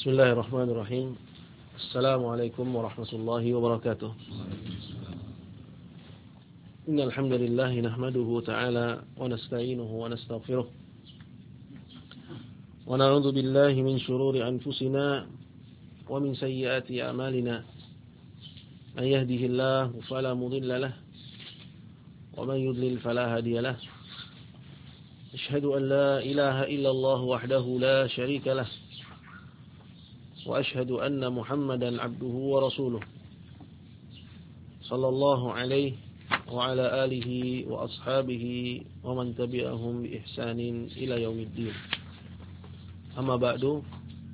Bismillahirrahmanirrahim. Assalamualaikum warahmatullahi wabarakatuh. Innal hamdalillah nahmaduhu ta'ala wa nasta'inuhu wa nastaghfiruh. Wa na'udzu billahi min shururi anfusina wa min sayyiati a'malina. Man yahdihillahu fala mudilla lahu wa man yudlil fala hadiya lahu. Asyhadu an la ilaha illallah wahdahu la syarika lahu. وأشهد أن محمدا عبده ورسوله صلى الله عليه وعلى آله وأصحابه ومن تبعهم بإحسان إلى يوم الدين. Amma ba'du.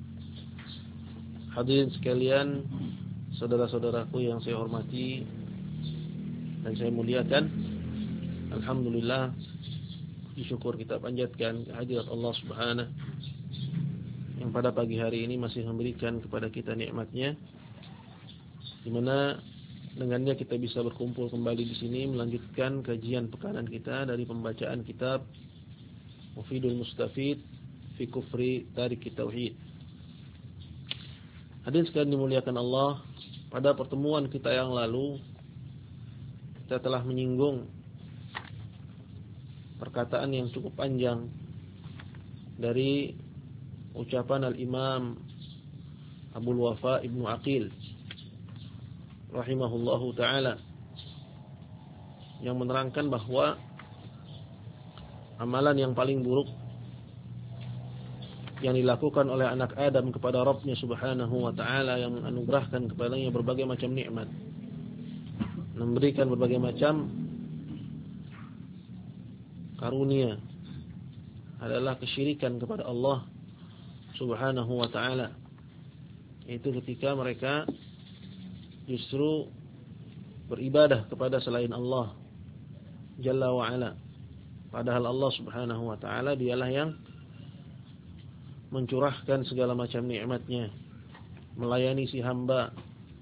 Hadirin sekalian, saudara-saudaraku yang saya hormati dan saya muliakan, alhamdulillah, syukur kita panjatkan kehadirat Allah Subhanahu yang pada pagi hari ini masih memberikan kepada kita nikmatnya, di mana dengannya kita bisa berkumpul kembali di sini melanjutkan kajian pekanan kita dari pembacaan kitab Mufidul Mustafid fi Kufri Tariki Tauhid. Hadirin sekalian dimuliakan Allah, pada pertemuan kita yang lalu kita telah menyinggung perkataan yang cukup panjang dari ucapan Al-Imam Abul Wafa Ibnu Aqil rahimahullahu ta'ala, yang menerangkan bahwa amalan yang paling buruk yang dilakukan oleh anak Adam kepada Rabbnya Subhanahu wa ta'ala, yang menganugerahkan kepadanya berbagai macam nikmat, memberikan berbagai macam karunia, adalah kesyirikan kepada Allah Subhanahu wa ta'ala. Itu ketika mereka justru beribadah kepada selain Allah Jalla wa ala, padahal Allah Subhanahu wa ta'ala dialah yang mencurahkan segala macam nikmatnya, melayani si hamba,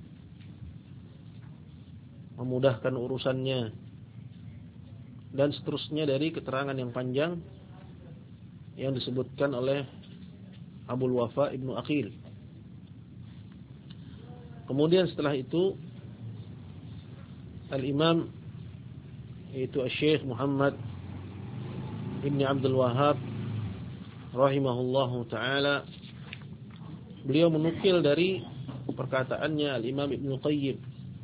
memudahkan urusannya, dan seterusnya dari keterangan yang panjang yang disebutkan oleh Abul Wafa Ibnu Aqil. Kemudian setelah itu Al-Imam, yaitu Syekh Muhammad Ibn Abdul Wahhab rahimahullahu ta'ala, beliau menukil dari perkataannya Al-Imam Ibnu Qayyim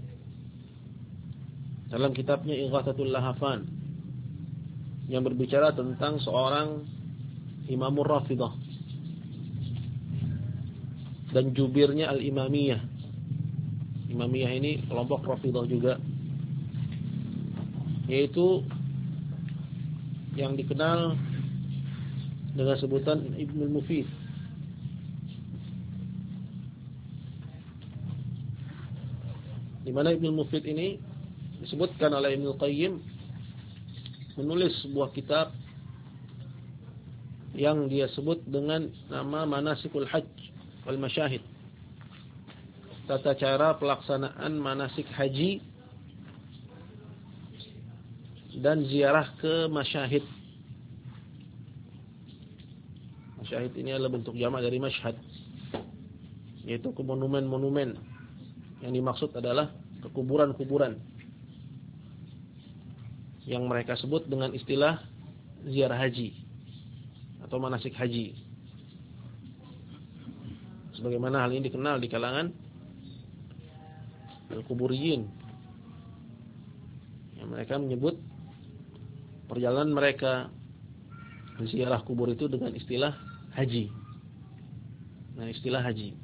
dalam kitabnya Ighathatul Lahafan, yang berbicara tentang seorang Imamur Rafidah dan jubirnya Al-Imamiyah. Imamiyah ini kelompok Rafidah juga, yaitu yang dikenal dengan sebutan Ibnul Mufid. Di mana Ibnul Mufid ini disebutkan oleh Ibnul Qayyim menulis sebuah kitab yang dia sebut dengan nama Manasikul Hajj wal Masyahid, tata cara pelaksanaan manasik haji dan ziarah ke masyahid. Masyahid ini adalah bentuk jamak dari masyhad, yaitu ke monumen-monumen. Yang dimaksud adalah ke kuburan-kuburan yang mereka sebut dengan istilah ziarah haji atau manasik haji. Sebagaimana hal ini dikenal di kalangan al-kuburiyin, yang mereka menyebut perjalanan mereka ziarah kubur itu dengan istilah haji. Nah, istilah haji.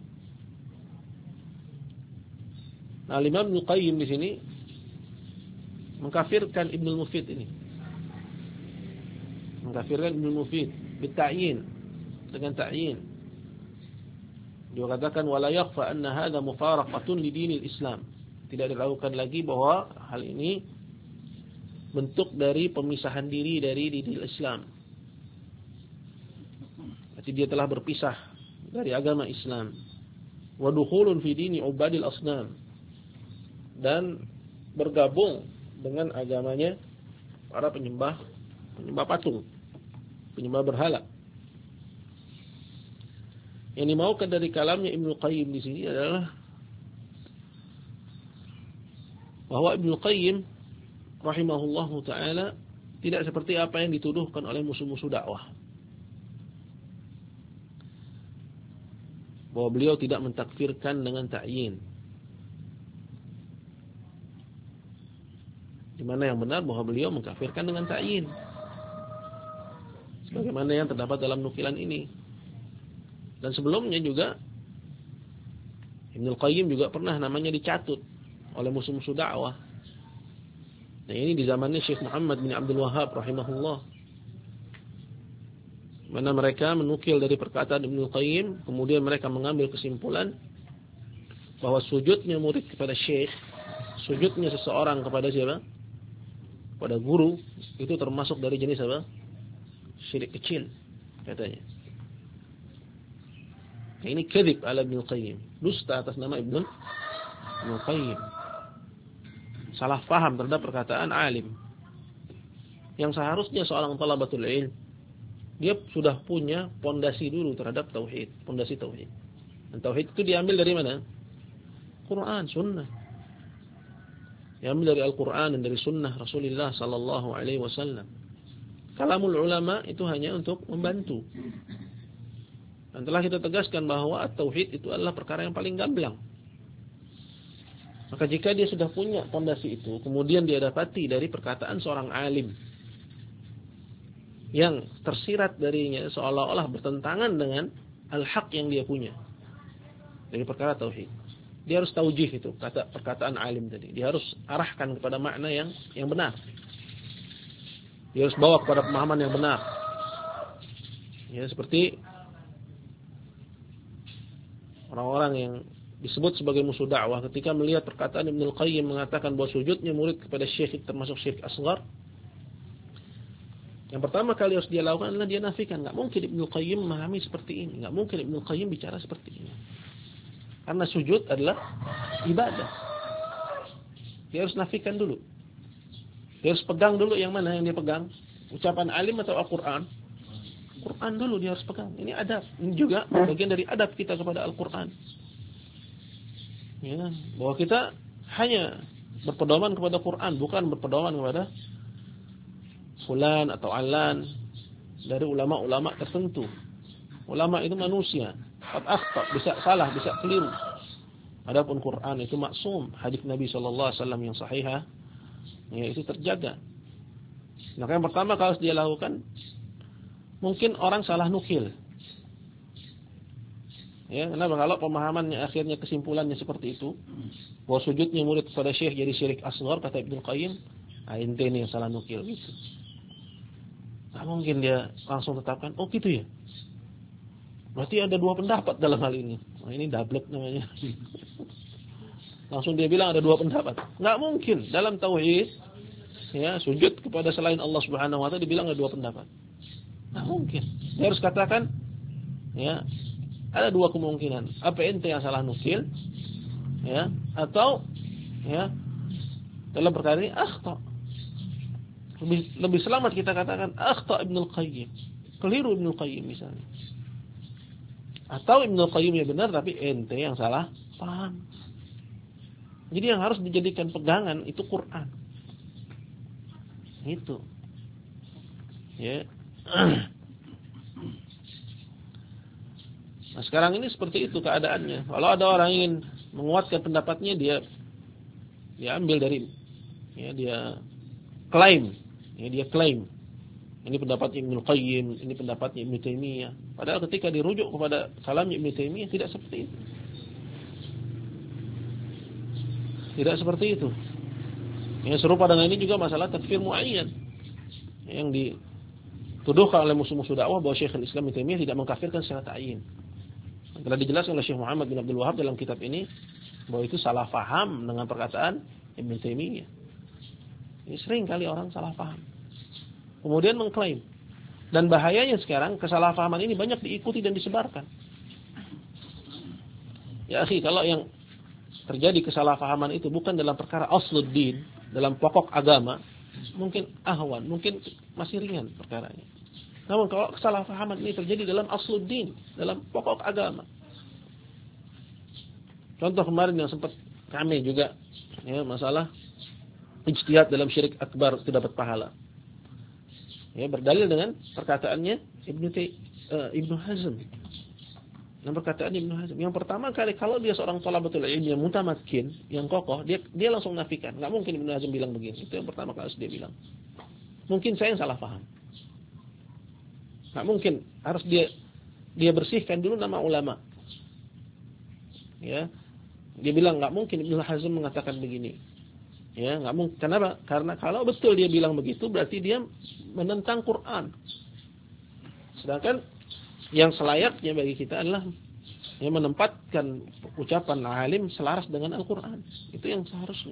Nah, Imam Ibnu Qayyim di sini mengkafirkan Ibnul Mufid ini. Mengkafirkan Ibnul Mufid bita'yin, dengan ta'yin. Dia katakan wala yakhfa anna hadha mufaraqatun li dinil Islam. Tidak diragukan lagi bahwa hal ini bentuk dari pemisahan diri dari dinil Islam. Berarti dia telah berpisah dari agama Islam. Wa dukhulun fi dini ubadil asnam, dan bergabung dengan agamanya para penyembah patung, penyembah berhala. Yang dimaukan dari kalamnya Ibnu Qayyim di sini adalah bahwa Ibnu Qayyim rahimahullahu taala tidak seperti apa yang dituduhkan oleh musuh-musuh dakwah. Bahwa beliau tidak mentakfirkan dengan ta'yin. Di mana yang benar bahwa beliau mengkafirkan dengan ta'yin. Sebagaimana yang terdapat dalam nukilan ini. Dan sebelumnya juga Ibnu Qayyim juga pernah namanya dicatut oleh musuh-musuh dakwah. Nah, ini di zamannya Syekh Muhammad bin Abdul Wahhab rahimahullah. Mana mereka menukil dari perkataan Ibnu Qayyim, kemudian mereka mengambil kesimpulan bahwa sujudnya murid kepada syekh, sujudnya seseorang kepada siapa? Pada guru, itu termasuk dari jenis apa? Syirik kecil, katanya. Nah, ini kadzib ala Ibnu Qayyim, dusta atas nama Ibnu Qayyim. Salah paham terhadap perkataan alim. Yang seharusnya seorang talabatul ilm, dia sudah punya pondasi dulu terhadap tauhid, pondasi tauhid. Dan tauhid itu diambil dari mana? Quran, sunnah. Diambil dari Al-Quran dan dari sunnah Rasulullah sallallahu alaihi wasallam. Kalamul ulama itu hanya untuk membantu. Dan telah kita tegaskan bahwa tauhid itu adalah perkara yang paling gamblang. Maka jika dia sudah punya pondasi itu, kemudian dia dapati dari perkataan seorang alim yang tersirat darinya seolah-olah bertentangan dengan al-haq yang dia punya dari perkara tauhid, dia harus taujih itu perkataan alim tadi. Dia harus arahkan kepada makna yang benar. Dia harus bawa kepada pemahaman yang benar. Ya, seperti orang-orang yang disebut sebagai musuh dakwah ketika melihat perkataan Ibnu Qayyim mengatakan bahwa sujudnya murid kepada syekh termasuk syirik asghar. Yang pertama kali harus dia lakukan adalah dia nafikan. Enggak mungkin Ibnu Qayyim memahami seperti ini. Enggak mungkin Ibnu Qayyim bicara seperti ini. Karena sujud adalah ibadah. Dia harus nafikan dulu. Dia harus pegang dulu yang mana yang dia pegang. Ucapan alim atau Al-Quran. Quran dulu dia harus pegang. Ini adab. Ini juga bagian dari adab kita kepada Al-Quran. Ya, bahwa kita hanya berpedoman kepada Quran, bukan berpedoman kepada fulan atau alan dari ulama-ulama tertentu. Ulama itu manusia, akhta, bisa salah, bisa keliru. Adapun Quran itu maksum, hadis Nabi sallallahu alaihi wasallam yang sahihah, ya, itu terjaga. Maka yang pertama kalau dia lakukan, mungkin orang salah nukil. Ya, kenapa? Kalau pemahamannya akhirnya kesimpulannya seperti itu, bahwa sujudnya murid kepada syekh jadi syirik asghar kata Ibnu Qayyim, ente ini yang salah nukil gitu. Nah, mungkin dia langsung tetapkan, oh gitu ya. Berarti ada dua pendapat dalam hal ini. Nah, ini dablek namanya. Langsung dia bilang ada dua pendapat. Enggak mungkin dalam tauhid ya, sujud kepada selain Allah Subhanahu wa taala dibilang ada dua pendapat. Enggak mungkin. Dia harus katakan ya, ada dua kemungkinan. Apa ente yang salah nukil, ya, atau ya dalam perkara ini akhta. Lebih selamat kita katakan akhta Ibnu Qayyim. Keliru Ibnu Qayyim misalnya. Atau Ibnu Qayyim yang benar tapi ente yang salah paham. Jadi yang harus dijadikan pegangan itu Quran. Itu. Ya. Nah, sekarang ini seperti itu keadaannya. Kalau ada orang ingin menguatkan pendapatnya, dia ambil dari ya, dia klaim. Ya, dia klaim. Ini pendapatnya Ibnu Qayyim, ini pendapatnya Ibnu Taimiyah. Padahal ketika dirujuk kepada kalamnya Ibnu Taimiyah tidak seperti itu. Tidak seperti itu. Yang serupa dengan ini juga masalah takfir muayyan. Yang dituduhkan oleh musuh-musuh dakwah bahwa Syekhul Islam Ibnu Taimiyah tidak mengkafirkan secara ta'yin. Telah dijelaskan oleh Syekh Muhammad bin Abdul Wahhab dalam kitab ini bahwa itu salah faham dengan perkataan Ibnu Taimiyah. Ini sering kali orang salah faham. Kemudian mengklaim. Dan bahayanya sekarang kesalahpahaman ini banyak diikuti dan disebarkan. Ya akhi, kalau yang terjadi kesalahpahaman itu bukan dalam perkara asluddin, dalam pokok agama, mungkin ahwan, mungkin masih ringan perkaranya. Namun kalau kesalahpahaman ini terjadi dalam asluddin, dalam pokok agama. Contoh kemarin yang sempat kami juga, ya, masalah ijtihad dalam syirik akbar itu dapat pahala. Ya, berdalil dengan perkataannya Ibnu Hazm. Dan perkataan Ibnu Hazm, yang pertama kali kalau dia seorang thalabatul ilmi yang mutamakkin, yang kokoh, dia langsung nafikan. Enggak mungkin Ibnu Hazm bilang begini. Itu yang pertama kali dia bilang. Mungkin saya yang salah paham. Enggak mungkin, harus dia bersihkan dulu nama ulama. Ya. Dia bilang enggak mungkin Ibnu Hazm mengatakan begini. Ya, enggak mungkin. Kenapa? Karena kalau betul dia bilang begitu berarti dia menentang Quran. Sedangkan yang selayaknya bagi kita adalah yang menempatkan ucapan alim selaras dengan Al-Quran. Itu yang seharusnya.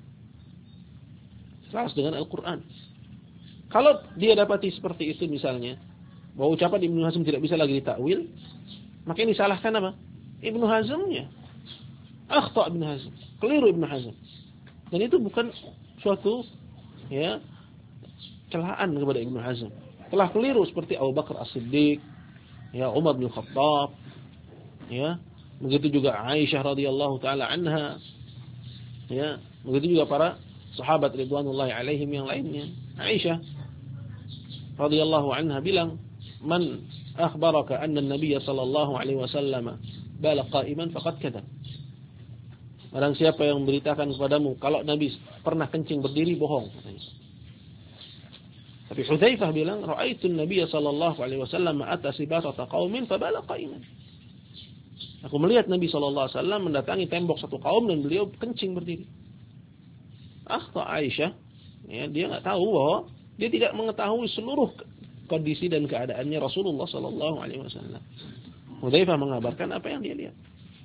Selaras dengan Al-Quran. Kalau dia dapati seperti itu misalnya, bahwa ucapan Ibnu Hazm tidak bisa lagi ditakwil, maka ini disalahkan apa? Ibnu Hazmnya. Akhta' Ibnu Hazm. Keliru Ibnu Hazm. Dan itu bukan suatu ya celaan kepada Ibnu Hazm. Telah keliru seperti Abu Bakar As-Siddiq, ya Umar bin Khattab, ya begitu juga Aisyah radhiyallahu taala anha, ya begitu juga para sahabat ridwanullahi alaihim yang lainnya. Aisyah radhiyallahu anha bilang, "Man akhbaraka anna an-nabiy sallallahu alaihi wasallam bala qa'iman faqad kadzab." Barang siapa yang memberitakan kepadamu kalau Nabi pernah kencing berdiri, bohong. Tapi Hudzaifah bilang, "Ra'aitu an-nabiy sallallahu alaihi wasallam ata sibata qaumin fabala qa'iman." Aku melihat Nabi sallallahu alaihi wasallam mendatangi tembok satu kaum dan beliau kencing berdiri. Akhta Aisyah, ya, dia enggak tahu bahwa dia tidak mengetahui seluruh kondisi dan keadaannya Rasulullah sallallahu alaihi wasallam. Hudzaifah mengabarkan apa yang dia lihat.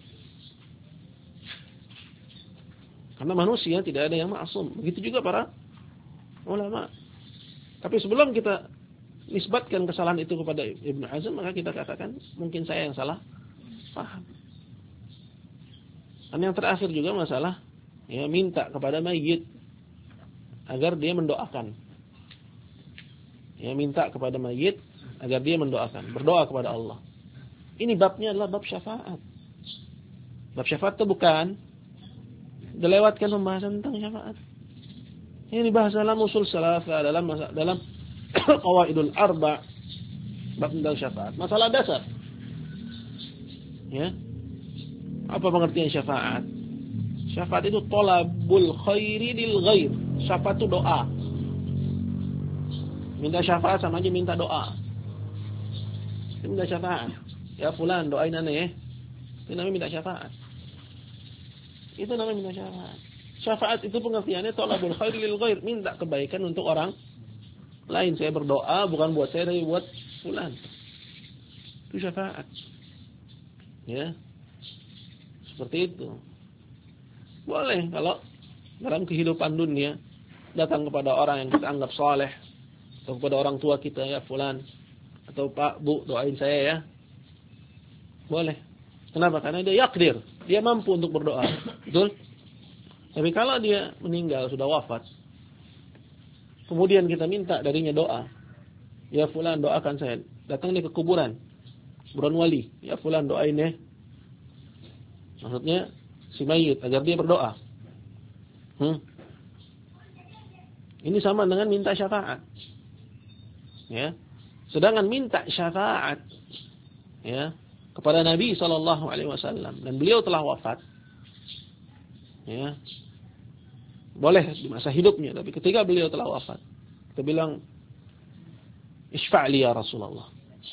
Karena manusia tidak ada yang ma'sum. Begitu juga para ulama. Tapi sebelum kita nisbatkan kesalahan itu kepada Ibnu Hazm, maka kita katakan mungkin saya yang salah paham. Dan yang terakhir juga masalah ya minta kepada mayit agar dia mendoakan. Ya minta kepada mayit agar dia mendoakan, berdoa kepada Allah. Ini babnya adalah bab syafaat. Bab syafaat itu bukan dilewatkan pembahasan tentang syafaat. Ini dibahas dalam usul salafah, dalam qawaidul arba' bab tentang syafaat. Masalah dasar. Ya. Apa pengertian syafaat? Syafaat itu thalabul khairi lil ghair. Syafaat itu doa. Minta syafaat sama aja minta doa. Itu minta syafaat. Ya fulan doain aneh ya. Itu namanya minta syafaat. Itu namanya minta syafaat. Syafaat itu pengertiannya thalabul khair lil ghair, minta kebaikan untuk orang lain. Saya berdoa bukan buat saya tapi buat fulan. Itu syafaat. Ya. Seperti itu. Boleh kalau dalam kehidupan dunia datang kepada orang yang kita anggap saleh atau kepada orang tua kita, ya fulan atau Pak, Bu, doain saya ya. Boleh. Kenapa? Karena dia yaqdir, dia mampu untuk berdoa. Betul? Tapi kalau dia meninggal, sudah wafat, kemudian kita minta darinya doa, ya fulan doakan saya, datang dia ke kuburan wali, ya fulan doain ya. Maksudnya si mayit agar dia berdoa. Ini sama dengan minta syafaat. Ya. Sedangkan minta syafaat ya kepada Nabi sallallahu alaihi wasallam dan beliau telah wafat. Ya. Boleh di masa hidupnya, tapi ketika beliau telah wafat, kita bilang isfa'li ya Rasulullah.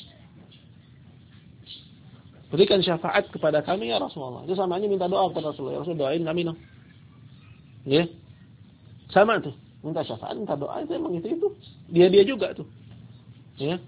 Berikan syafaat kepada kami ya Rasulullah. Itu samanya minta doa kepada Rasulullah. Ya Rasul, doain kami dong. Ya. Sama tuh. Minta syafaat, minta doa itu emang itu. Dia juga tuh. Ya.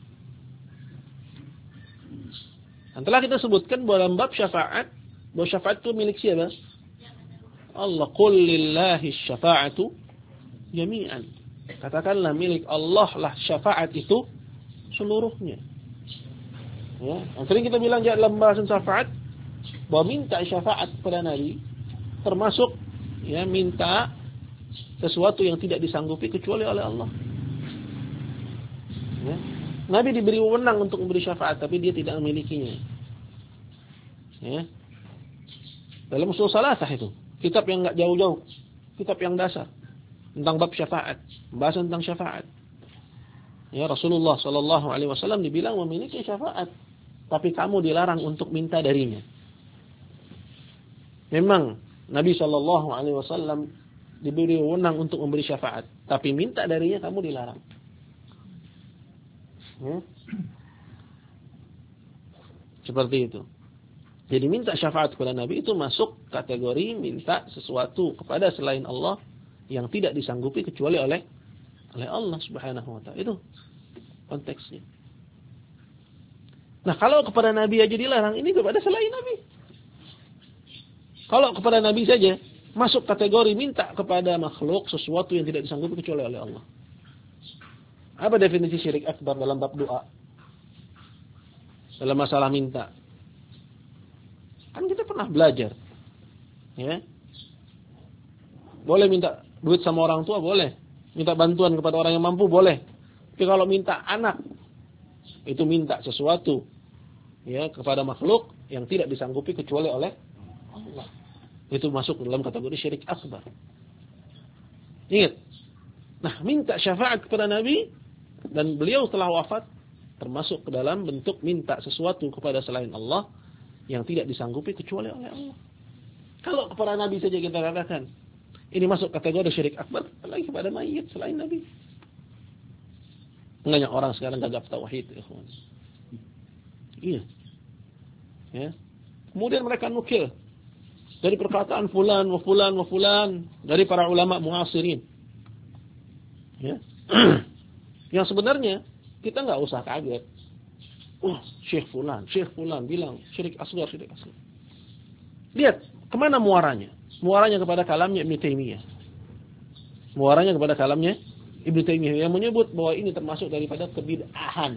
Dan telah kita sebutkan dalam bab syafaat, bahwa syafaat itu milik siapa? Allah, qul lillahi syafa'atu jami'an. Katakanlah milik Allah lah syafaat itu seluruhnya. Ya, yang sering kita bilang dalam bahasan syafaat bahwa minta syafaat kepada Nabi termasuk ya minta sesuatu yang tidak disanggupi kecuali oleh Allah. Ya. Nabi diberi wewenang untuk memberi syafaat, tapi dia tidak memilikinya. Ya. Dalam usul salasah itu, kitab yang enggak jauh-jauh, kitab yang dasar tentang bab syafaat, pembahasan tentang syafaat. Ya, Rasulullah sallallahu alaihi wasallam dibilang memiliki syafaat, tapi kamu dilarang untuk minta darinya. Memang Nabi sallallahu alaihi wasallam diberi wewenang untuk memberi syafaat, tapi minta darinya kamu dilarang. Ya. Seperti itu. Jadi minta syafaat kepada Nabi itu masuk kategori minta sesuatu kepada selain Allah yang tidak disanggupi kecuali oleh Allah Subhanahu wa taala. Itu konteksnya. Nah, kalau kepada Nabi aja dilarang, ini kepada selain Nabi. Kalau kepada Nabi saja masuk kategori minta kepada makhluk sesuatu yang tidak disanggupi kecuali oleh Allah. Apa definisi syirik akbar dalam bab doa? Dalam masalah minta. Kan kita pernah belajar. Ya. Boleh minta duit sama orang tua, boleh. Minta bantuan kepada orang yang mampu, boleh. Tapi kalau minta anak, itu minta sesuatu ya kepada makhluk yang tidak disanggupi kecuali oleh Allah. Itu masuk dalam kategori syirik akbar. Ingat. Nah, minta syafaat kepada Nabi dan beliau telah wafat termasuk ke dalam bentuk minta sesuatu kepada selain Allah yang tidak disanggupi kecuali oleh Allah. Kalau kepada Nabi saja kita katakan ini masuk kategori syirik akbar, apalagi kepada mayit selain Nabi. Banyak orang sekarang gagap tauhid, ikhwan. Iya. Ya. Kemudian mereka nukil dari perkataan fulan wa fulan wa fulan dari para ulama muasirin. Ya. Yang sebenarnya kita enggak usah kaget. Syekh fulan bilang syirik asghar, syirik asghar. Lihat, kemana muaranya? Muaranya kepada kalamnya Ibnu Taimiyah. Muaranya kepada kalamnya Ibnu Taimiyah yang menyebut bahwa ini termasuk daripada kebid'ahan.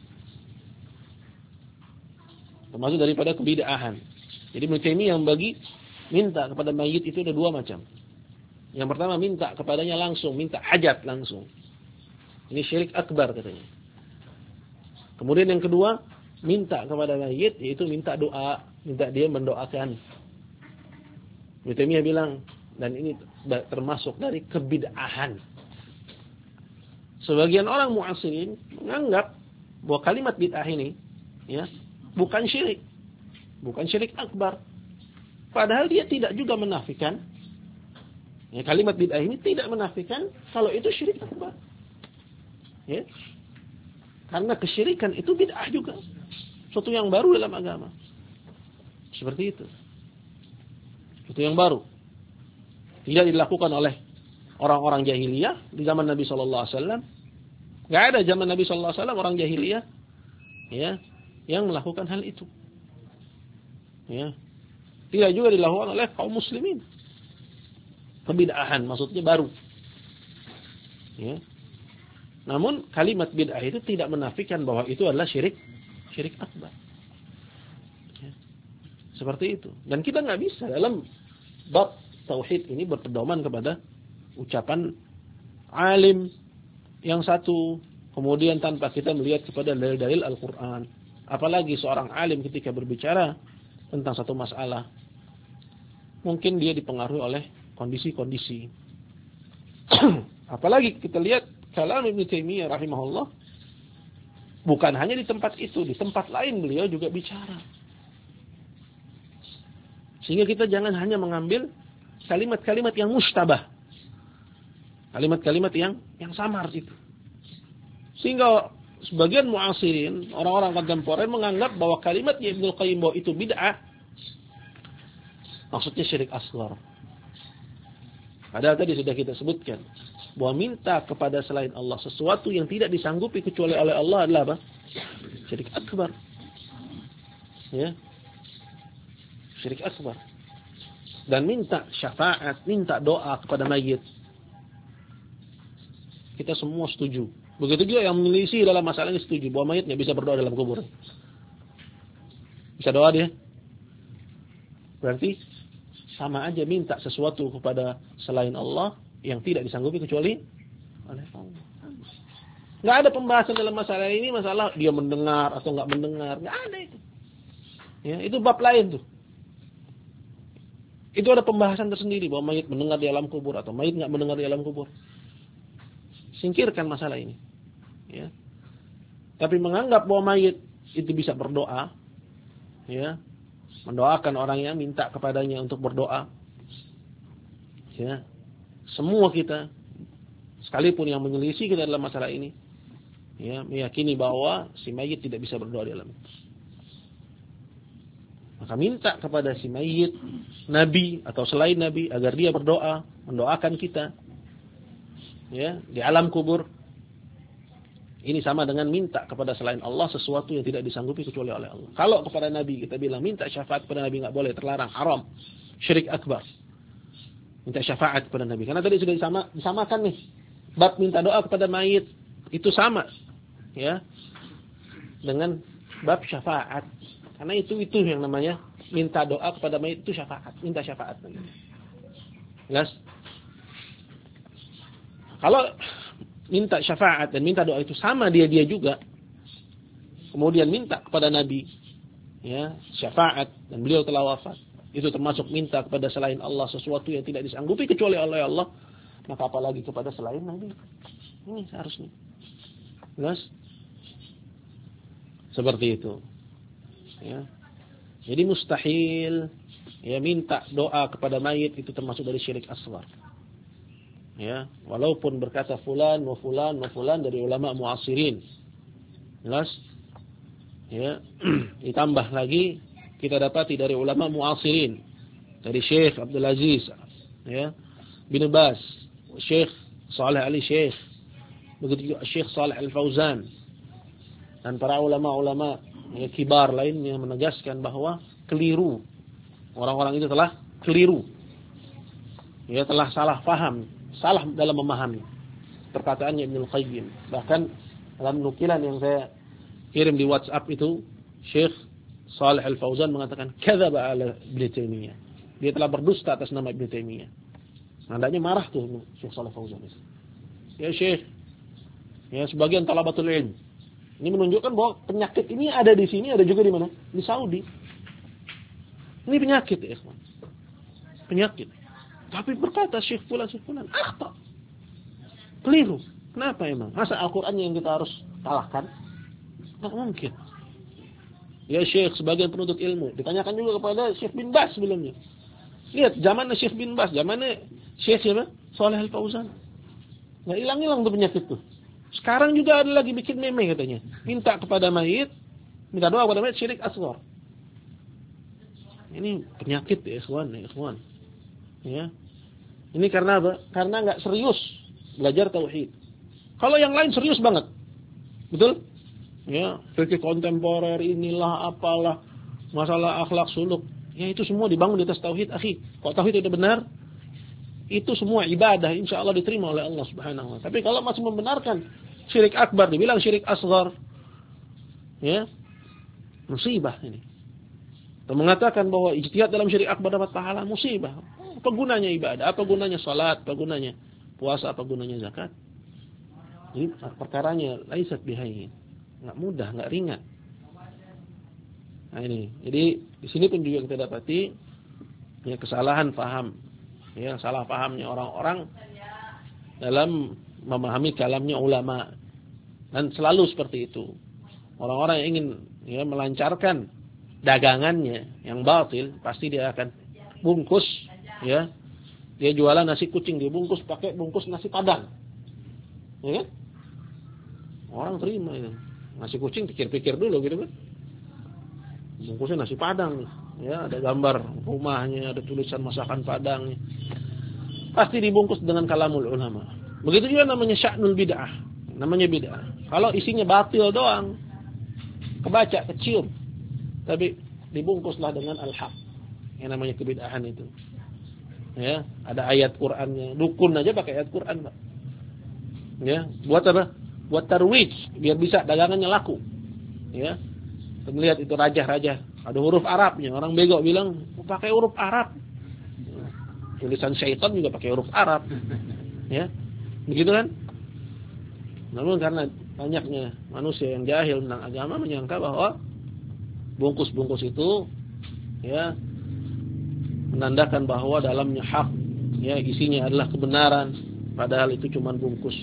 Termasuk daripada kebid'ahan. Jadi Ibnu Taimiyah yang bagi minta kepada mayit itu ada dua macam. Yang pertama minta kepadanya langsung, minta hajat langsung. Ini syirik akbar katanya. Kemudian yang kedua, minta kepada mayit yaitu minta doa, minta dia mendoakan. Ibnu Taimiyah bilang dan ini termasuk dari kebid'ahan. Sebagian orang mu'asirin menganggap bahwa kalimat bid'ah ini ya, bukan syirik. Bukan syirik akbar. Padahal dia tidak juga menafikan ya, kalimat bid'ah ini tidak menafikan kalau itu syirik akbar. Ya. Karena kesyirikan itu bid'ah juga. Sesuatu yang baru dalam agama. Seperti itu. Sesuatu yang baru. Tidak dilakukan oleh orang-orang jahiliyah di zaman Nabi sallallahu alaihi wasallam. Enggak ada zaman Nabi sallallahu alaihi wasallam orang jahiliyah ya yang melakukan hal itu. Ya. Tidak juga dilakukan oleh kaum muslimin. Kebid'ahan maksudnya baru. Ya. Namun kalimat bid'ah itu tidak menafikan bahwa itu adalah syirik akbar. Ya. Seperti itu. Dan kita nggak bisa dalam bab tauhid ini berpedoman kepada ucapan alim yang satu, kemudian tanpa kita melihat kepada dalil-dalil Al-Quran. Apalagi seorang alim ketika berbicara tentang satu masalah, mungkin dia dipengaruhi oleh kondisi-kondisi. Apalagi kita lihat kalam Ibnu Taimiyah rahimahullah, bukan hanya di tempat itu, di tempat lain beliau juga bicara. Sehingga kita jangan hanya mengambil kalimat-kalimat yang mustabah. Kalimat-kalimat yang samar itu. Sehingga sebagian muasirin, orang-orang kontemporer menganggap bahwa kalimat Ibnu Qayyim bahwa itu bid'ah, maksudnya syirik asghar. Padahal tadi sudah kita sebutkan bahwa minta kepada selain Allah sesuatu yang tidak disanggupi kecuali oleh Allah adalah apa? Syirik akbar. Ya. Syirik akbar. Dan minta syafaat, minta doa kepada mayit. Kita semua setuju. Begitu juga yang menyelisih dalam masalah ini setuju bahwa mayit tidak bisa berdoa dalam kubur. Bisa doa dia? Berarti sama aja minta sesuatu kepada selain Allah yang tidak disanggupi kecuali oleh Allah. Nggak ada pembahasan dalam masalah ini, masalah dia mendengar atau nggak mendengar. Nggak ada itu. Ya, itu bab lain tuh. Itu ada pembahasan tersendiri bahwa mayit mendengar di alam kubur atau mayit nggak mendengar di alam kubur. Singkirkan masalah ini. Ya. Tapi menganggap bahwa mayit itu bisa berdoa, ya, mendoakan orangnya, minta kepadanya untuk berdoa. Ya. Semua kita, sekalipun yang menyelisih kita dalam masalah ini, ya, meyakini bahwa si mayit tidak bisa berdoa di alam. Maka minta kepada si mayit, nabi atau selain nabi, agar dia berdoa, mendoakan kita, ya, di alam kubur. Ini sama dengan minta kepada selain Allah sesuatu yang tidak disanggupi kecuali oleh Allah. Kalau kepada nabi kita bilang minta syafaat kepada nabi, nggak boleh, terlarang, haram, syirik akbar. Minta syafaat kepada nabi, karena tadi sudah disamakan nih. Bab minta doa kepada mayit itu sama, ya, dengan bab syafaat. Karena itu yang namanya minta doa kepada mayit itu syafaat, minta syafaat. Jelas? Kalau minta syafaat dan minta doa itu sama dia juga, kemudian minta kepada nabi, ya, syafaat dan beliau telah wafat, itu termasuk minta kepada selain Allah sesuatu yang tidak disanggupi kecuali oleh Allah, maka apalagi kepada selain nabi. Ini seharusnya. Jelas? Seperti itu. Ya. Jadi mustahil, ya, minta doa kepada mayit itu termasuk dari syirik asghar. Ya, walaupun berkata fulan wa fulan wa fulan dari ulama muasirin. Jelas? Ya, ditambah lagi kita dapati dari ulama muasirin, dari Syekh Abdul Aziz, ya, bin Baz, Syekh Saleh Ali Syekh, begitu juga Syekh Saleh Al-Fauzan, dan para ulama-ulama ya, kibar lainnya menegaskan bahwa keliru. Orang-orang itu telah keliru. Ya, telah salah paham, salah dalam memahami perkataannya Ibnu Qayyim. Bahkan dalam nukilan yang saya kirim di WhatsApp itu, Syekh Saleh Al-Fauzan mengatakan kadzaba ala Ibnu Taimiyah. Dia telah berdusta atas nama Ibnu Taimiyah. Nadanya marah tuh Syekh Saleh Al-Fauzan. Ya Syekh, ya, sebagian talabatul ilm, ini menunjukkan bahwa penyakit ini ada di sini, ada juga di mana? Di Saudi. Ini penyakit, ya, ikhwan. Penyakit. Tapi berkata Syekh fulan, akhta. Keliru. Kenapa emang? Masa Al-Qur'annya yang kita harus kalahkan? Tidak mungkin. Ya Syekh, sebagian penuntut ilmu, ditanyakan juga kepada Syekh bin Baz sebelumnya. Lihat, zamannya Syekh bin Baz, zamannya Syekh siapa? Saleh Al-Fauzan. Nggak hilang-hilang tuh penyakit tuh. Sekarang juga ada lagi bikin meme katanya. Minta kepada mayit, minta doa kepada mayit, syirik asghar. Ini penyakit ya ikhwan. Ya. Ini karena apa? Karena enggak serius belajar tauhid. Kalau yang lain serius banget. Betul? Ya, fikih kontemporer inilah apalah, masalah akhlak suluk. Ya itu semua dibangun di atas tauhid, akhi. Kalau tauhid itu benar, itu semua ibadah insyaallah diterima oleh Allah Subhanahu wa taala. Tapi kalau masih membenarkan syirik akbar, dibilang syirik asghar, ya, musibah ini. Atau mengatakan bahwa ijtihad dalam syirik akbar dapat pahala, musibah. Apa gunanya ibadah? Apa gunanya salat? Apa gunanya puasa? Apa gunanya zakat? Ini perkaranya laisat bihayyin. Enggak mudah, enggak ringan. Nah ini. Jadi di sini pun juga kita dapati ya kesalahan paham. Ya, salah pahamnya orang-orang dalam memahami kalamnya ulama. Dan selalu seperti itu. Orang-orang yang ingin ya melancarkan dagangannya yang batil, pasti dia akan bungkus, ya. Dia jualan nasi kucing, dia bungkus pakai bungkus nasi padang. Ya kan? Orang terima itu. Nasi kucing pikir-pikir dulu gitu kan. Bungkusnya nasi padang nih. Ya, ada gambar rumahnya, ada tulisan masakan Padang. Pasti dibungkus dengan kalamul ulama. Begitu juga namanya sya'nul bid'ah. Namanya bid'ah. Kalau isinya batil doang, kebaca, kecium. Tapi dibungkuslah dengan al-haq. Yang namanya kebid'ahan itu. Ya, ada ayat Qur'annya. Dukun aja pakai ayat Qur'an, Pak. Ya, buat apa? Buat tarwij, biar bisa dagangannya laku. Ya. Kita melihat itu raja-raja, ada huruf Arabnya. Orang bego bilang, pakai huruf Arab. Tulisan syaitan juga pakai huruf Arab. Ya. Begitu kan? Namun karena banyaknya manusia yang jahil tentang agama menyangka bahwa bungkus-bungkus itu ya menandakan bahwa dalamnya hak, ya isinya adalah kebenaran, padahal itu cuma bungkus.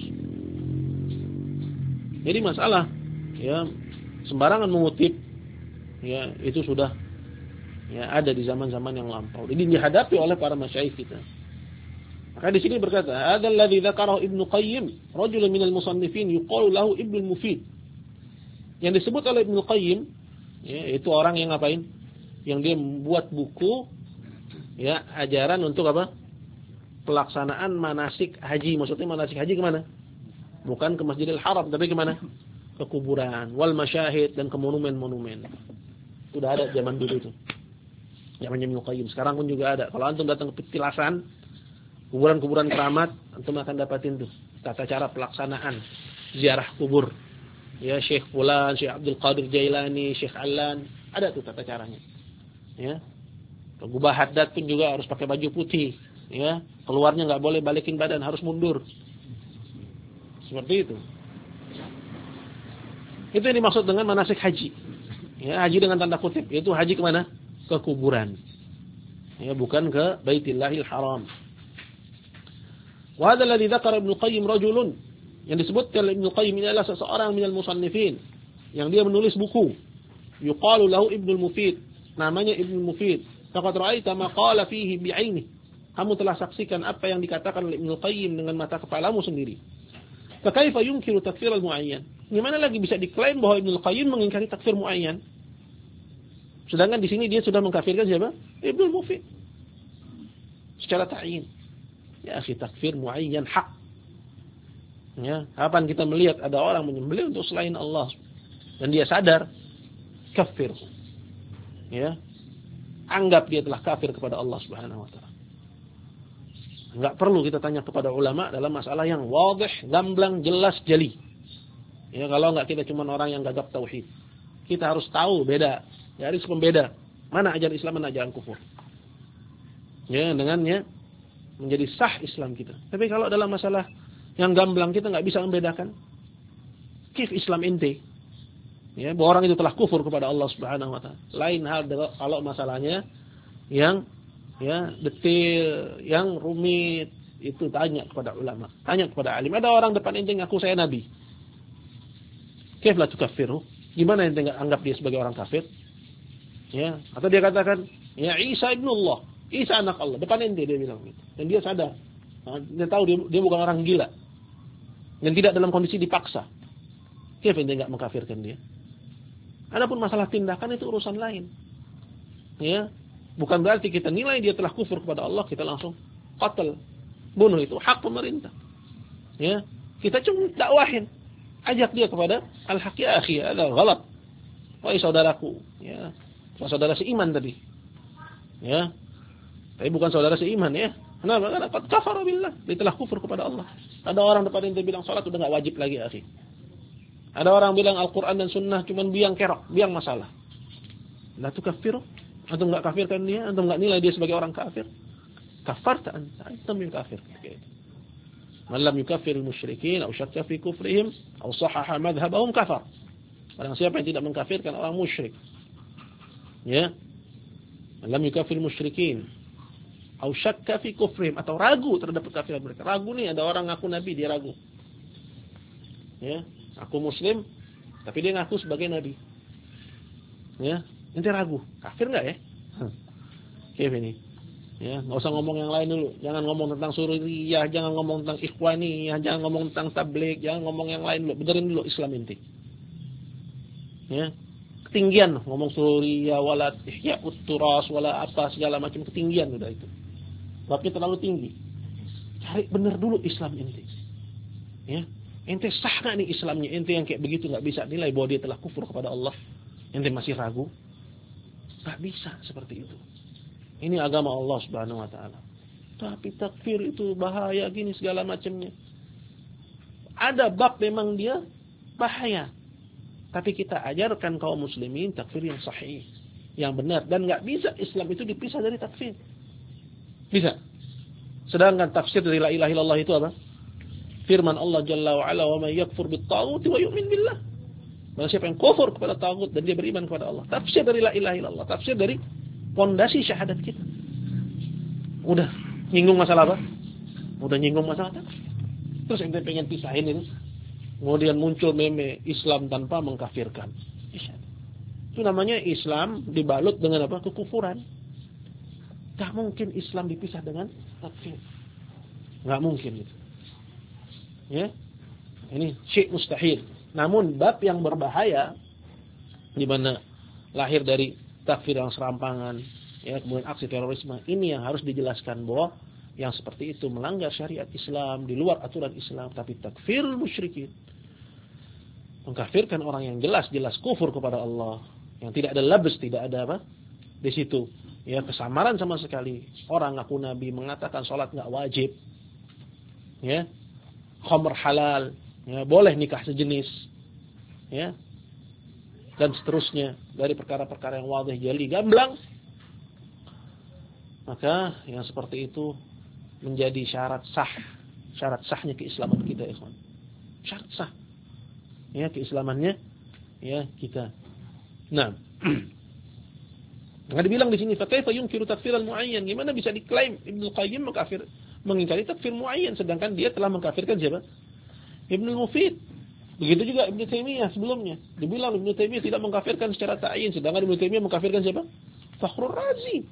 Jadi masalah ya sembarangan mengutip ya itu sudah ya ada di zaman-zaman yang lampau. Jadi dihadapi oleh para masyayikh kita. Maka di sini berkata, "Hadzal ladzi dzakarahu Ibnu Qayyim, rajulun minal musannifin yuqalu lahu Ibnul Mufid." Yang disebut oleh Ibnu Qayyim ya itu orang yang ngapain? Yang dia membuat buku ya ajaran untuk apa? Pelaksanaan manasik haji. Maksudnya manasik haji kemana? Bukan ke Masjidil Haram, tapi kemana? Ke kuburan, wal masyahid, dan ke monumen-monumen. Sudah ada zaman dulu itu. Zaman Ibnu Qayyim. Sekarang pun juga ada. Kalau antum datang ke petilasan, kuburan-kuburan keramat, antum akan dapatin tuh tata cara pelaksanaan ziarah kubur. Ya, Syekh Fulan, Syekh Abdul Qadir Jailani, Syekh Allan, ada tuh tata caranya. Ya. Gubah haddad pun juga harus pakai baju putih. Ya, keluarnya nggak boleh balikin badan, harus mundur. Seperti itu. Itu yang dimaksud dengan manasik haji. Ya, haji dengan tanda kutip, yaitu haji kemana? Ke kuburan. Ya, bukan ke Baitillahil Haram. Wa hadzal ladzi dzakara Ibnu Qayyim rajulun. Yang disebutkan oleh Ibnu Qayyim ini adalah seseorang minal musannifin yang dia menulis buku. Yuqalu lahu Ibnul Mufid. Namanya Ibnul Mufid. Faqad ra'aita ma qala fihi bi'aini. Kamu telah saksikan apa yang dikatakan oleh Ibnu Qayyim dengan mata kepalamu sendiri. Fakaifa yunkiru takfir al-mu'ayyan? Gimana lagi bisa diklaim bahwa Ibnu Qayyim mengingkari takfir mu'ayyan? Sedangkan di sini dia sudah mengkafirkan siapa? Ibnu Mufid. Secara ta'yin. Ya, akhi, takfir mu'ayyan hak. Ya, kapan kita melihat ada orang menyembelih untuk selain Allah dan dia sadar, kafir. Ya. Anggap dia telah kafir kepada Allah Subhanahu wa taala. Enggak perlu kita tanya kepada ulama dalam masalah yang wadih, gamblang, jelas, jeli. Ya, kalau enggak kita cuma orang yang gagap tauhid. Kita harus tahu beda, garis pembeda mana ajaran Islam, mana ajaran kufur. Ya, dengannya menjadi sah Islam kita. Tapi kalau dalam masalah yang gamblang kita enggak bisa membedakan. Kif Islam ente? Ya, bahwa orang itu telah kufur kepada Allah Subhanahu wa taala. Lain hal kalau masalahnya yang ya detail, yang rumit, itu tanya kepada ulama, tanya kepada alim. Ada orang depan ente ngaku saya nabi. Kaif la tukaffiru? Gimana ente enggak anggap dia sebagai orang kafir? Ya, atau dia katakan, ya Isa ibnullah, Isa anak Allah. Depan ente dia bilang gitu. Dan dia sadar. Dia tahu dia bukan orang gila. Dan tidak dalam kondisi dipaksa. Kaif ente enggak mengkafirkan dia? Adapun masalah tindakan itu urusan lain. Ya, bukan berarti kita nilai dia telah kufur kepada Allah, kita langsung qatl, bunuh, itu hak pemerintah. Ya, kita cuma dakwahin, ajak dia kepada al-haq ya akhi, ada ghalat. Wahai saudaraku, ya. Saudara seiman tadi. Ya. Tapi bukan saudara seiman ya. Kenapa? Karena qad kafara billah, dia telah kufur kepada Allah. Ada orang depan ente bilang salat udah enggak wajib lagi akhi. Ada orang bilang Al-Qur'an dan sunnah cuma biang kerok, biang masalah. La tukaffiru? Antum enggak kafirkan dia, antum enggak nilai dia sebagai orang kafir. Kafarta anta, antum yang kafir. Man lam yukaffir al-musyrikin aw syakka fi kufrihim aw sahaha madhhabahum kafar. Barang siapa yang tidak mengkafirkan orang musyrik. Ya. Man lam yukaffir al-musyrikin aw syakka fi kufrihim, atau ragu terhadap kekafiran mereka. Ragu nih, ada orang ngaku nabi dia ragu. Ya, aku muslim tapi dia ngaku sebagai nabi. Ya, ente ragu, kafir enggak ya? Kayak ini. Ya, enggak usah ngomong yang lain dulu. Jangan ngomong tentang sururiyah, jangan ngomong tentang ikhwaniyah, jangan ngomong tentang tabligh, jangan ngomong yang lain dulu. Benerin dulu Islam inti. Ya. Ketinggian ngomong sururiyah wala ihya utturas wala apa segala macam, ketinggian udah itu. Babnya terlalu tinggi. Cari bener dulu Islam inti. Ya. Ente sah enggak nih Islamnya? Ente yang kayak begitu enggak bisa nilai bahwa dia telah kufur kepada Allah. Ente masih ragu? Enggak bisa seperti itu. Ini agama Allah Subhanahu wa taala. Tapi takfir itu bahaya gini segala macamnya. Ada bab memang dia bahaya. Tapi kita ajarkan kaum muslimin takfir yang sahih, yang benar, dan enggak bisa Islam itu dipisah dari takfir. Bisa. Sedangkan tafsir dari la ilaha illallah itu apa? firman Allah Jalla wa Ala, "Wa may yakfur bit-taghuti wa yu'min billah." Barang siapa yang kufur kepada tagut dan dia beriman kepada Allah. Tafsir dari la ilaha illallah, tafsir dari pondasi syahadat kita. Udah nyinggung masalah apa? Udah nyinggung masalah takfir. Terus ente pengen pisahin itu. Kemudian muncul meme Islam tanpa mengkafirkan. Itu namanya Islam dibalut dengan apa? Kekufuran. Gak mungkin Islam dipisah dengan takfir. Gak mungkin itu. Ya, ini syai' mustahil. Namun bab yang berbahaya, di mana lahir dari takfir yang serampangan, ya, kemudian aksi terorisme, ini yang harus dijelaskan bahwa yang seperti itu melanggar syariat Islam, di luar aturan Islam, tapi takfir musyrikin, mengkafirkan orang yang jelas-jelas kufur kepada Allah, yang tidak ada labes, tidak ada apa di situ, ya, kesamaran sama sekali. Orang ngaku nabi mengatakan salat enggak wajib, ya, khamr halal, ya, boleh nikah sejenis, ya, dan seterusnya dari perkara-perkara yang wadih, jali, gamblang. Maka yang seperti itu menjadi syarat sahnya keislaman kita, ikhwan. Syarat sah, ya, keislamannya, ya, kita. Nah, nggak dibilang di sini, fa kaifa yunkiru takfiran muayyan? Gimana bisa diklaim Ibnu Qayyim mengingkari takfir muayyan, sedangkan dia telah mengkafirkan siapa? Ibnu Mufid. Begitu juga Ibnu Taimiyah sebelumnya. Dibilang Ibnu Taimiyah tidak mengkafirkan secara ta'yin, sedangkan Ibnu Taimiyah mengkafirkan siapa? Fakhrul Razi.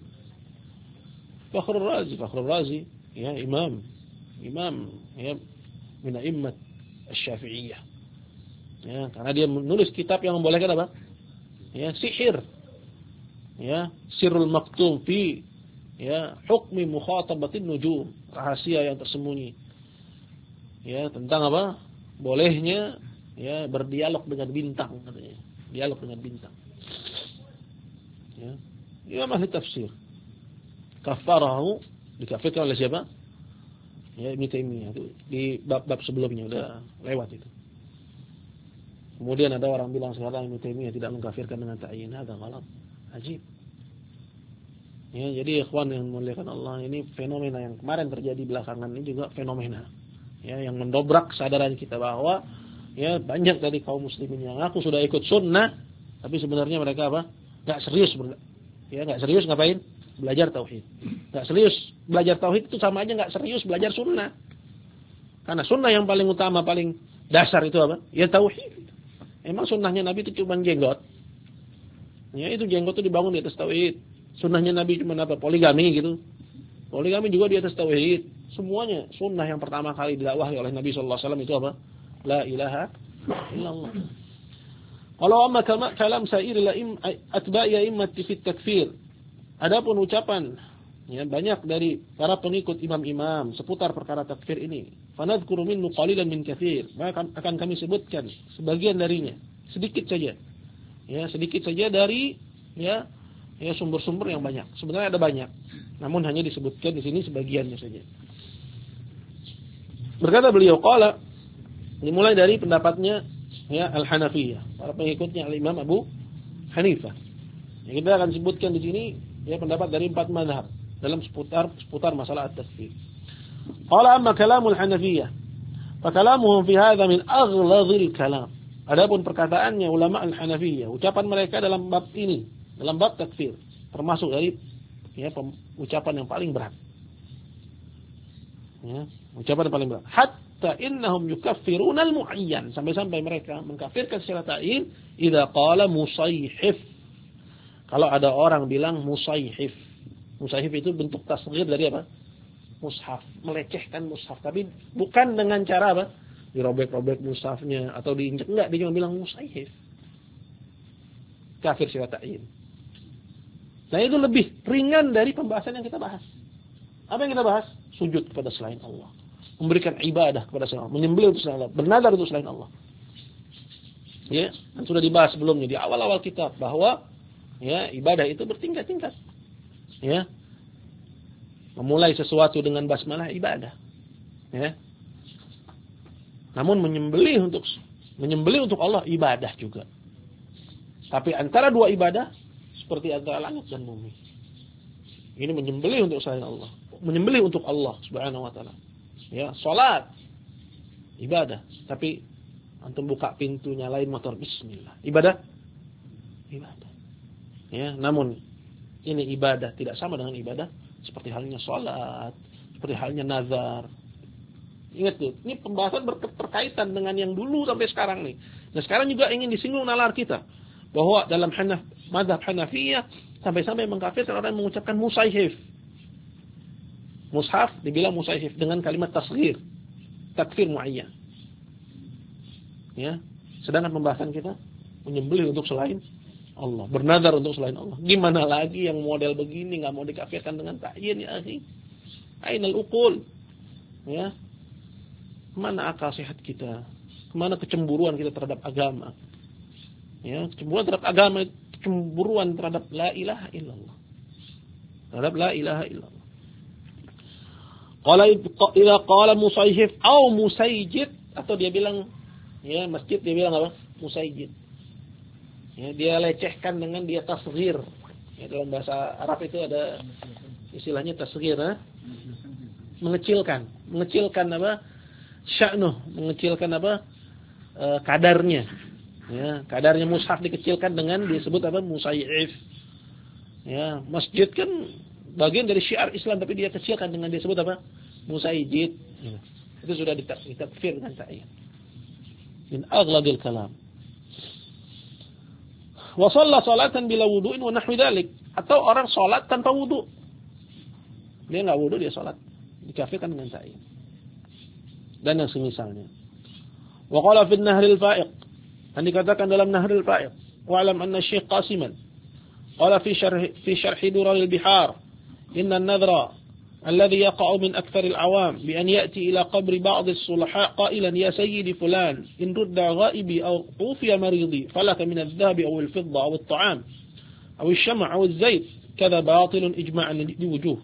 Fakhrul Razi, ya, imam, ya, min a'immat asy-Syafi'iyah. Ya, karena dia menulis kitab yang membolehkan apa? Ya, sihir. Ya, Sirrul Maktum fi, ya, hukmi mukhatabatin nujum, rahasia yang tersembunyi. Ya, tentang apa? Bolehnya, ya, berdialog dengan bintang, katanya. Dialog dengan bintang. Ya, Imam ahli tafsir. Kafarahu, dikafirkan oleh siapa? Ya, Ibnu Taimiyah. Itu di bab-bab sebelumnya udah lewat itu. Kemudian ada orang bilang sekarang Ibnu Taimiyah tidak mengkafirkan dengan ta'yin. Ada ghalat. Ajib. Ya, jadi ikhwan yang memuliakan Allah, ini fenomena yang kemarin terjadi belakangan ini juga fenomena, ya, yang mendobrak kesadaran kita bahwa, ya, banyak dari kaum muslimin yang aku sudah ikut sunnah, tapi sebenarnya mereka apa? Enggak serius, ya, enggak serius ngapain? Belajar tauhid. Enggak serius belajar tauhid itu sama aja enggak serius belajar sunnah. Karena sunnah yang paling utama, paling dasar itu apa? Ya tauhid. Emang sunnahnya Nabi itu cuma jenggot? Ya, itu jenggot itu dibangun di atas tauhid. Sunnahnya Nabi cuma apa? Poligami gitu. Poligami juga di atas tauhid. Semuanya sunnah yang pertama kali didakwahi oleh Nabi sallallahu alaihi wasallam itu apa? La ilaha illallah. Kalau amma kalam sa'iri atba'i a'immati fit takfir. Adapun ucapan, ya, banyak dari para pengikut imam-imam seputar perkara takfir ini. Fanadhkuru minhu qalilan min katsir. Maka akan kami sebutkan sebagian darinya, sedikit saja. Ya, sedikit saja dari, ya, sumber-sumber yang banyak. Sebenarnya ada banyak, namun hanya disebutkan di sini sebagiannya saja. Berkata beliau, qala, dimulai dari pendapatnya, ya, Al-Hanafiyah, para pengikutnya Al-Imam Abu Hanifah. Yang kita akan sebutkan di sini, ya, pendapat dari 4 mazhab dalam seputar masalah at-takfir. Qala amma kalamul Hanafiyah, fa kalamuhum fi hadha min aghlazil kalam. Adapun perkataannya ulama Al-Hanafiyah, ucapan mereka dalam bab ini, dalam bab takfir, termasuk dari, ya, ucapan yang paling berat. Ya, ucapan yang paling berat. Hatta innahum yukaffiruna al-mu'ayyan, sampai-sampai mereka mengkafirkan secara ta'yin idza qala musayhif. Kalau ada orang bilang musayhif. Musayhif itu bentuk tasghir dari apa? Mushaf, melecehkan mushaf, tapi bukan dengan cara apa? Dirobek-robek mushafnya atau diinjak, enggak, dia cuma bilang musayhif. Kafir secara ta'yin. Nah, itu lebih ringan dari pembahasan yang kita bahas. Apa yang kita bahas? Sujud kepada selain Allah, memberikan ibadah kepada selain Allah, menyembelih untuk selain Allah, bernadar untuk selain Allah. Ya, dan sudah dibahas sebelumnya di awal-awal kitab bahwa, ya, ibadah itu bertingkat-tingkat. Ya. Memulai sesuatu dengan basmalah ibadah. Ya. Namun menyembelih untuk Allah ibadah juga. Tapi antara dua ibadah seperti antara langit dan bumi. Ini menyembelih untuk selain Allah, menyembelih untuk Allah Subhanahu wa taala. Ya, salat. Ibadah. Tapi antum buka pintu nyalain motor, bismillah. Ibadah? Ibadah. Ya, namun ini ibadah tidak sama dengan ibadah seperti halnya salat, seperti halnya nazar. Ingat tuh, ini pembahasan berkaitan dengan yang dulu sampai sekarang nih. Nah, sekarang juga ingin disinggung nalar kita bahwa dalam mazhab Hanafiyah sampai-sampai mengkafirkan orang yang mengucapkan musayhif. Mushaf dibilang musayhif dengan kalimat tasghir, takfir muayyan. Ya, sedangkan pembahasan kita menyembelih untuk selain Allah, bernazar untuk selain Allah. Gimana lagi yang model begini enggak mau dikafirkan dengan ta'yin ya akhi? Ainal uqul? Ya. Mana akal sehat kita? Kemana kecemburuan kita terhadap agama? Ya, kecemburuan terhadap agama, kecemburuan terhadap la ilaha illallah. Terhadap la ilaha illallah. Qala idza qala musayhif au musayjid, atau dia bilang ya masjid, dia bilang apa? Musayjid. Ya, dia lecehkan dengan dia tasghir. Ya, dalam bahasa Arab itu ada istilahnya tasghir, mengecilkan apa? Sya'nuh, mengecilkan apa? Kadarnya. Ya, kadarnya mushaf dikecilkan dengan disebut apa? Musayif. Ya, masjid kan bagian dari syiar Islam, tapi dia kecilkan dengan disebut apa? Musayjid. Ya. Itu sudah ditakfir dengan ta'yin. Min aghladil kalam. Wa shalla salatan bila wudu'in wa nahwi dzalik, atau orang salat tanpa wudu. Dia enggak wudu, dia salat. Dikafirkan dengan ta'yin. Dan yang semisalnya. Wa qala fi an-nahril fa'iq, dan dikatakan dalam nahril fa'iq, wa alam anna Syekh Qasiman qala fi syarh duraril bihar, inna an-nadhra alladhi yaqa'u min akthar al-awam bi an ya'ti ila qabri ba'd as-sulaha qailan ya sayyidi fulan in rudda ghaibi aw ufiya maridi falaka min adh-dhahab aw al-fidda aw at-ta'am aw ash-sham' aw az-zayt kadha batil ijma'an li wujuh.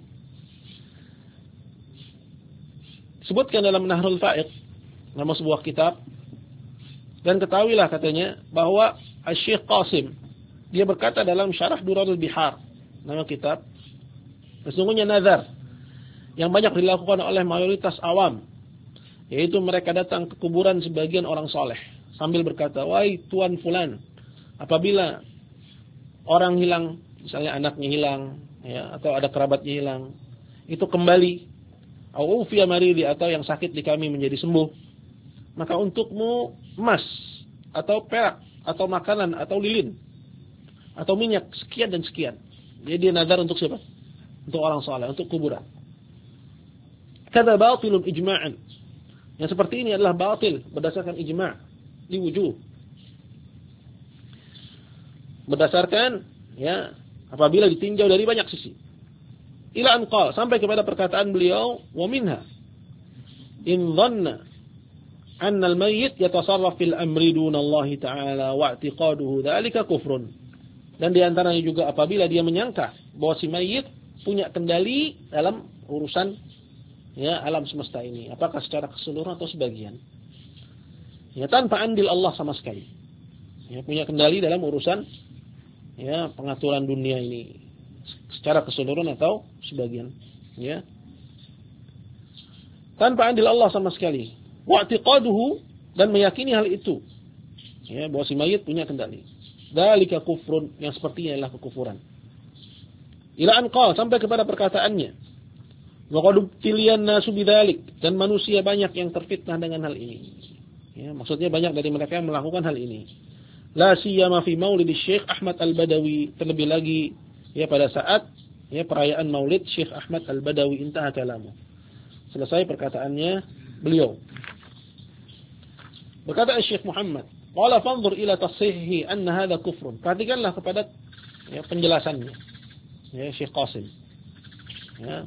Sebutkan dalam Nahrul Fa'iq, nama sebuah kitab, dan ketahuilah katanya bahwa Syekh Qasim dia berkata dalam Syarah Durarul Bihar, nama kitab, sesungguhnya nazar yang banyak dilakukan oleh mayoritas awam, yaitu mereka datang ke kuburan sebagian orang soleh sambil berkata, wahai tuan fulan, apabila orang hilang, misalnya anaknya hilang, ya, atau ada kerabatnya hilang, itu kembali, au ufiya maridi, atau yang sakit di kami menjadi sembuh, maka untukmu emas atau perak atau makanan atau lilin atau minyak sekian dan sekian. Jadi dia nazar untuk siapa? Untuk orang saleh, untuk kuburan. Kada batilun ijma'an. Yang seperti ini adalah batil berdasarkan ijma' di wujuh. Berdasarkan ya apabila ditinjau dari banyak sisi. Ila an qala, sampai kepada perkataan beliau, wa minha in dhanna anna al-mayyit yatasarraf fil amri duna Allah ta'ala wa i'tiqaduhu dzalika kufrun. Dan di antaranya juga apabila dia menyangka bahwa si mayit punya kendali dalam urusan ya alam semesta ini, apakah secara keseluruhan atau sebagian. Ya, tanpa andil Allah sama sekali. Ya, punya kendali dalam urusan ya pengaturan dunia ini secara keseluruhan atau sebagian, ya. Tanpa andil Allah sama sekali. Wa'tiqaduhu, dan meyakini hal itu. Ya, bahwa si mayit punya kendali. Dzalika kufrun, yang sepertinya adalah kekufuran. Ila an qala, sampai kepada perkataannya. Wa qad tiliyan nasu bidzalik, dan manusia banyak yang terfitnah dengan hal ini. Ya, maksudnya banyak dari mereka yang melakukan hal ini. La siyama fi maulid Syekh Ahmad Al-Badawi, terlebih lagi ya pada saat ya perayaan Maulid Syekh Ahmad Al-Badawi, intaha kalamu. Selesai perkataannya beliau. Berkata Syekh Muhammad, qala fanzur ila tashihi anna hadha kufrun. Perhatikanlah kepada ya penjelasannya. Ya Syekh Qasim. Ya.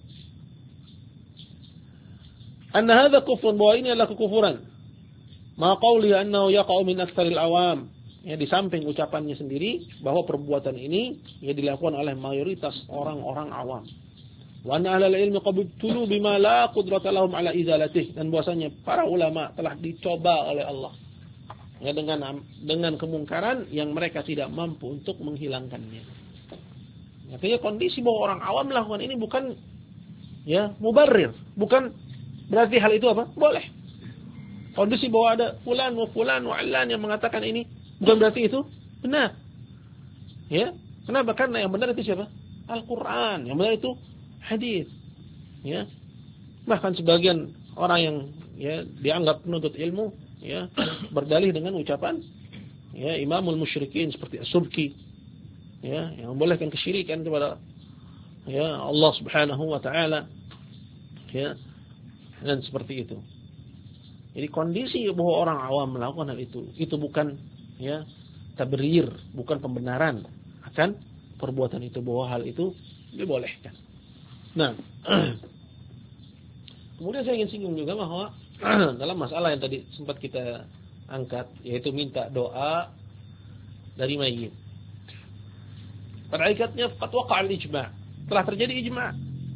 Anna hadha kufrun, bahwa ini adalah kekufuran. Ma qawli annahu yaqa'u min aktsaril awam. Ya, di samping ucapannya sendiri bahwa perbuatan ini ya dilakukan oleh mayoritas orang-orang awam. Wa anna ahlal ilmi qad ibtulu bima la qudrata lahum ala izalatih, dan bahwasanya para ulama telah dicoba oleh Allah ya dengan kemungkaran yang mereka tidak mampu untuk menghilangkannya. Artinya kondisi bahwa orang awam melakukan ini bukan ya mubarrir, bukan berarti hal itu apa? Boleh. kondisi bahwa ada fulan wa allan yang mengatakan ini, bukan berarti itu benar. Ya. Kenapa? Karena yang benar itu siapa? Al-Qur'an. Yang benar itu hadis. Ya. Bahkan sebagian orang yang ya dianggap penuntut ilmu ya berdalih dengan ucapan ya imamul musyrikin seperti As-Subki ya yang membolehkan kesyirikan kepada ya Allah Subhanahu wa taala ya dan seperti itu. Jadi kondisi bahwa orang awam melakukan hal itu bukan ya tabrir, bukan pembenaran akan perbuatan itu, bahwa hal itu dibolehkan. Nah, kemudian saya ingin singgung juga bahwa dalam masalah yang tadi sempat kita angkat, yaitu minta doa dari mayit. Pada hakikatnya qad waqa'a al-ijma', telah terjadi ijma'.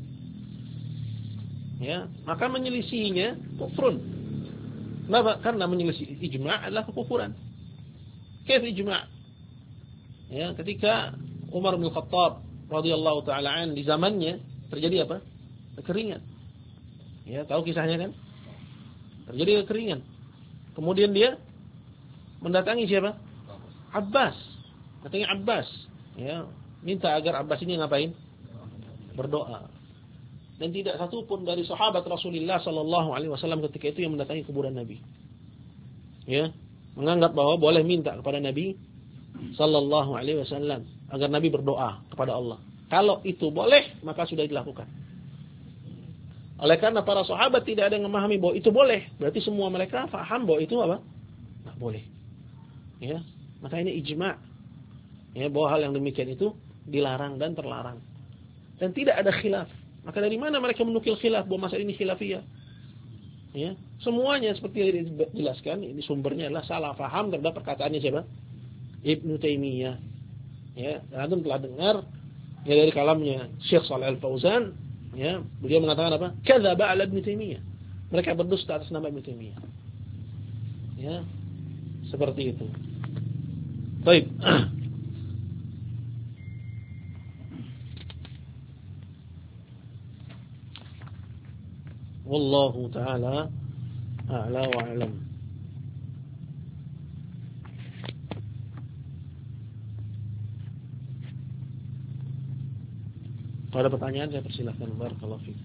Ya, maka menyelisihinya kufrun. Kenapa? Karena menyelisih ijma' adalah kekufuran. Kaif ijma'? Ya, ketika Umar bin Khattab radhiyallahu taala an di zamannya terjadi apa? Kekeringan. Ya, tahu kisahnya kan? Terjadi kekeringan. Kemudian dia mendatangi siapa? Abbas. Datangnya Abbas. Ya, minta agar Abbas ini ngapain? Berdoa. Dan tidak satu pun dari sahabat Rasulullah sallallahu alaihi wasallam ketika itu yang mendatangi kuburan Nabi. Ya, menganggap bahwa boleh minta kepada Nabi sallallahu alaihi wasallam agar Nabi berdoa kepada Allah. Kalau itu boleh, maka sudah dilakukan. Oleh karena para sahabat tidak ada yang memahami bahwa itu boleh, berarti semua mereka paham bahwa itu apa? Tidak boleh. Ya, maka ini ijma'. Ya, bahwa hal yang demikian itu dilarang dan terlarang. Dan tidak ada khilaf. Maka dari mana mereka menukil khilaf bahwa masalah ini khilafiyah? Ya, semuanya seperti yang dijelaskan, ini sumbernya adalah salah paham terhadap perkataannya siapa? Ibnu Taimiyah. Ya, antum telah dengar ya dari kalamnya Syekh Shalih Al-Fauzan. Ya, beliau mengatakan apa? Kadzaba 'ala Ibnu Taimiyah. Mereka berdusta atas nama Ibnu Taimiyah. Ya. Seperti itu. Baik. Wallahu taala a'la wa a'lam. Kalau ada pertanyaan saya persilahkan. Barakallahu fiik.